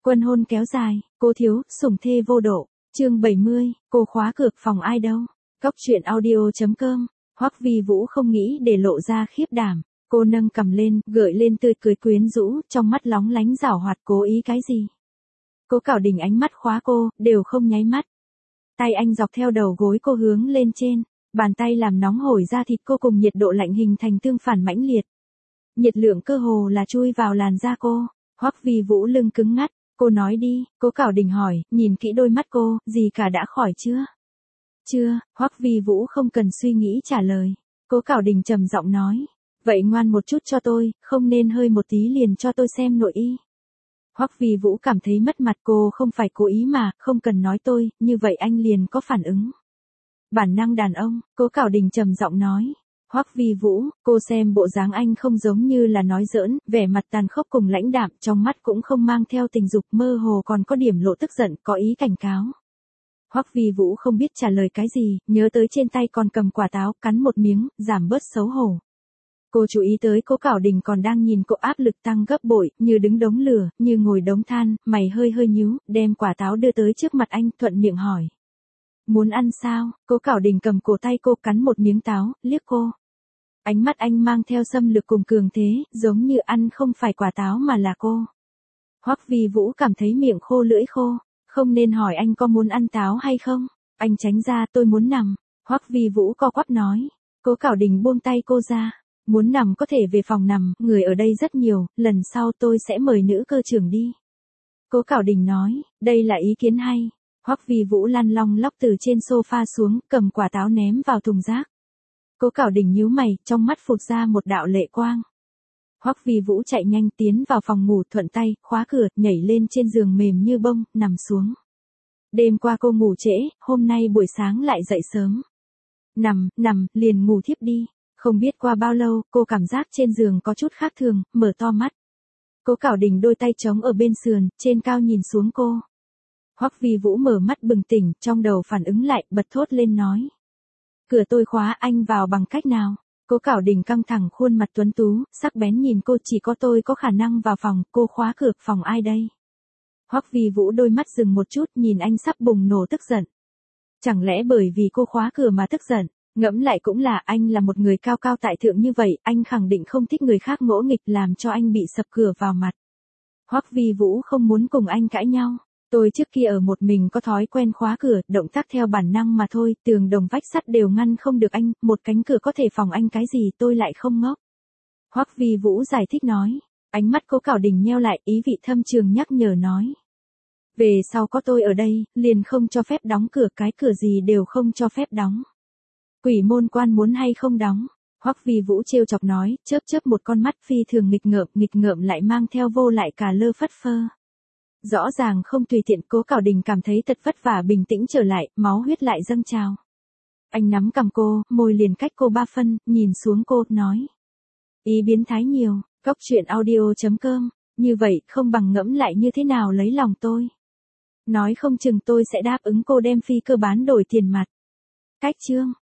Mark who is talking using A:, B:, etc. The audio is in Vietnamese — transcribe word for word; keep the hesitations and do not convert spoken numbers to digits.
A: Quân hôn kéo dài, cô thiếu, sủng thê vô độ. Chương bảy mươi, cô khóa cược phòng ai đâu. Cóc truyện audio chấm com. Hoắc Vi Vũ không nghĩ để lộ ra khiếp đảm. Cô nâng cằm lên, gợi lên tươi cười quyến rũ, trong mắt lóng lánh giảo hoạt cố ý cái gì. Cố Cảo Đình ánh mắt khóa cô, đều không nháy mắt. Tay anh dọc theo đầu gối cô hướng lên trên, bàn tay làm nóng hổi da thịt cô cùng nhiệt độ lạnh hình thành tương phản mãnh liệt. Nhiệt lượng cơ hồ là chui vào làn da cô. Hoắc Vi Vũ lưng cứng ngắt, cô nói đi, Cố Cảo Đình hỏi, nhìn kỹ đôi mắt cô, gì cả đã khỏi chưa? Chưa, Hoắc Vi Vũ không cần suy nghĩ trả lời. Cố Cảo Đình trầm giọng nói, vậy ngoan một chút cho tôi, không nên hơi một tí liền cho tôi xem nội y. Hoắc Vi Vũ cảm thấy mất mặt, cô không phải cố ý mà, không cần nói tôi, như vậy anh liền có phản ứng. Bản năng đàn ông, Cố Cảo Đình trầm giọng nói. Hoắc Vi Vũ, cô xem bộ dáng anh không giống như là nói giỡn, vẻ mặt tàn khốc cùng lãnh đạm, trong mắt cũng không mang theo tình dục, mơ hồ còn có điểm lộ tức giận, có ý cảnh cáo. Hoắc Vi Vũ không biết trả lời cái gì, nhớ tới trên tay còn cầm quả táo, cắn một miếng, giảm bớt xấu hổ. Cô chú ý tới Cố Cảo Đình còn đang nhìn cô, áp lực tăng gấp bội, như đứng đống lửa, như ngồi đống than, mày hơi hơi nhíu, đem quả táo đưa tới trước mặt anh, thuận miệng hỏi. Muốn ăn sao? Cố Cảo Đình cầm cổ tay cô, cắn một miếng táo, liếc cô. Ánh mắt anh mang theo xâm lược cùng cường thế, giống như ăn không phải quả táo mà là cô. Hoắc Vi Vũ cảm thấy miệng khô lưỡi khô, không nên hỏi anh có muốn ăn táo hay không. Anh tránh ra, tôi muốn nằm. Hoắc Vi Vũ co quắp nói. Cố Cảo Đình buông tay cô ra. Muốn nằm có thể về phòng nằm, người ở đây rất nhiều, lần sau tôi sẽ mời nữ cơ trưởng đi. Cố Cảo Đình nói, đây là ý kiến hay. Hoắc Vi Vũ lăn long lóc từ trên sofa xuống, cầm quả táo ném vào thùng rác. Cố Cảo Đình nhíu mày, trong mắt phụt ra một đạo lệ quang. Hoắc Vi Vũ chạy nhanh tiến vào phòng ngủ, thuận tay, khóa cửa, nhảy lên trên giường mềm như bông, nằm xuống. Đêm qua cô ngủ trễ, hôm nay buổi sáng lại dậy sớm. Nằm, nằm, liền ngủ thiếp đi. Không biết qua bao lâu, cô cảm giác trên giường có chút khác thường, mở to mắt. Cố Cảo Đình đôi tay trống ở bên sườn, trên cao nhìn xuống cô. Hoắc Vi Vũ mở mắt bừng tỉnh, trong đầu phản ứng lại, bật thốt lên nói. Cửa tôi khóa, anh vào bằng cách nào? Cố Cảo Đình căng thẳng khuôn mặt tuấn tú, sắc bén nhìn cô, chỉ có tôi có khả năng vào phòng, cô khóa cửa, phòng ai đây? Hoắc Vi Vũ đôi mắt dừng một chút, nhìn anh sắp bùng nổ tức giận. Chẳng lẽ bởi vì cô khóa cửa mà tức giận? Ngẫm lại cũng là, anh là một người cao cao tại thượng như vậy, anh khẳng định không thích người khác ngỗ nghịch làm cho anh bị sập cửa vào mặt. Hoắc Vi Vũ không muốn cùng anh cãi nhau. Tôi trước kia ở một mình có thói quen khóa cửa, động tác theo bản năng mà thôi, tường đồng vách sắt đều ngăn không được anh, một cánh cửa có thể phòng anh cái gì, tôi lại không ngốc. Hoắc Vi Vũ giải thích nói, ánh mắt Cố Cảo Đình nheo lại, ý vị thâm trường nhắc nhở nói. Về sau có tôi ở đây, liền không cho phép đóng cửa, cái cửa gì đều không cho phép đóng. Quỷ môn quan muốn hay không đóng? Hoắc Vi Vũ trêu chọc nói, chớp chớp một con mắt phi thường nghịch ngợm, nghịch ngợm lại mang theo vô lại cả lơ phất phơ. Rõ ràng không tùy tiện, Cố Cảo Đình cảm thấy thật vất vả bình tĩnh trở lại, máu huyết lại dâng trào. Anh nắm cầm cô, môi liền cách cô ba phân, nhìn xuống cô, nói. Ý biến thái nhiều, cóc truyện audio chấm com, như vậy không bằng ngẫm lại như thế nào lấy lòng tôi. Nói không chừng tôi sẽ đáp ứng cô đem phi cơ bán đổi tiền mặt. Cách chương.